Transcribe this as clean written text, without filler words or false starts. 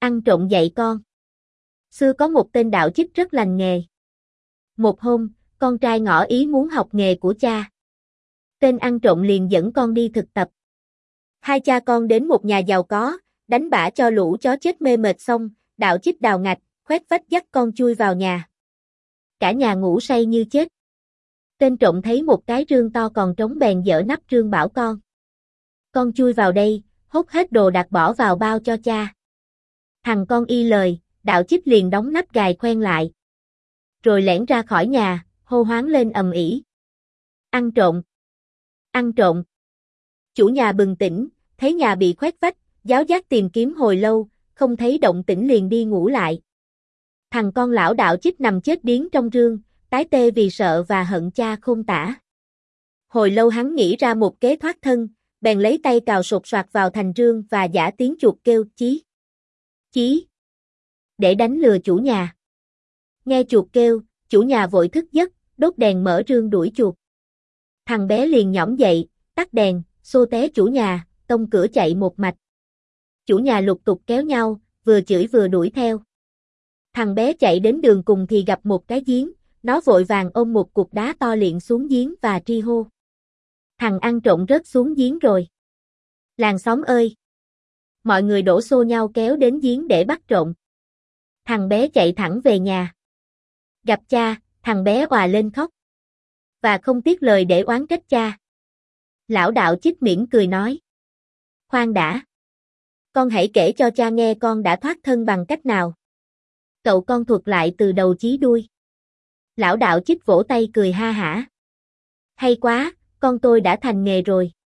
Ăn trộm dạy con. Xưa có một tên đạo chích rất lành nghề. Một hôm, con trai ngỏ ý muốn học nghề của cha. Tên ăn trộm liền dẫn con đi thực tập. Hai cha con đến một nhà giàu có, đánh bả cho lũ chó chết mê mệt xong, đạo chích đào ngạch, khoét vách dắt con chui vào nhà. Cả nhà ngủ say như chết. Tên trộm thấy một cái rương to còn trống bèn dỡ nắp rương bảo con. Con chui vào đây, hốt hết đồ đạc bỏ vào bao cho cha. Thằng con y lời, đạo chích liền đóng nắp gài khoen lại. Rồi lẻn ra khỏi nhà, hô hoáng lên ầm ĩ. Ăn trộm! Ăn trộm! Chủ nhà bừng tỉnh, thấy nhà bị khoét vách, giáo giác tìm kiếm hồi lâu, không thấy động tĩnh liền đi ngủ lại. Thằng con lão đạo chích nằm chết điếng trong rương, tái tê vì sợ và hận cha khôn tả. Hồi lâu hắn nghĩ ra một kế thoát thân, bèn lấy tay cào sột soạt vào thành rương và giả tiếng chuột kêu chí. Chí! Để đánh lừa chủ nhà. Nghe chuột kêu, chủ nhà vội thức giấc, đốt đèn mở rương đuổi chuột. Thằng bé liền nhõm dậy, tắt đèn, xô té chủ nhà, tông cửa chạy một mạch. Chủ nhà lục tục kéo nhau, vừa chửi vừa đuổi theo. Thằng bé chạy đến đường cùng thì gặp một cái giếng, nó vội vàng ôm một cục đá to liệng xuống giếng và tri hô. Thằng ăn trộm rớt xuống giếng rồi. Làng xóm ơi! Mọi người đổ xô nhau kéo đến giếng để bắt trộm. Thằng bé chạy thẳng về nhà. Gặp cha, thằng bé òa lên khóc. Và không tiếc lời để oán trách cha. Lão đạo chích mỉm cười nói. Khoan đã. Con hãy kể cho cha nghe con đã thoát thân bằng cách nào. Cậu con thuật lại từ đầu chí đuôi. Lão đạo chích vỗ tay cười ha hả. Hay quá, con tôi đã thành nghề rồi.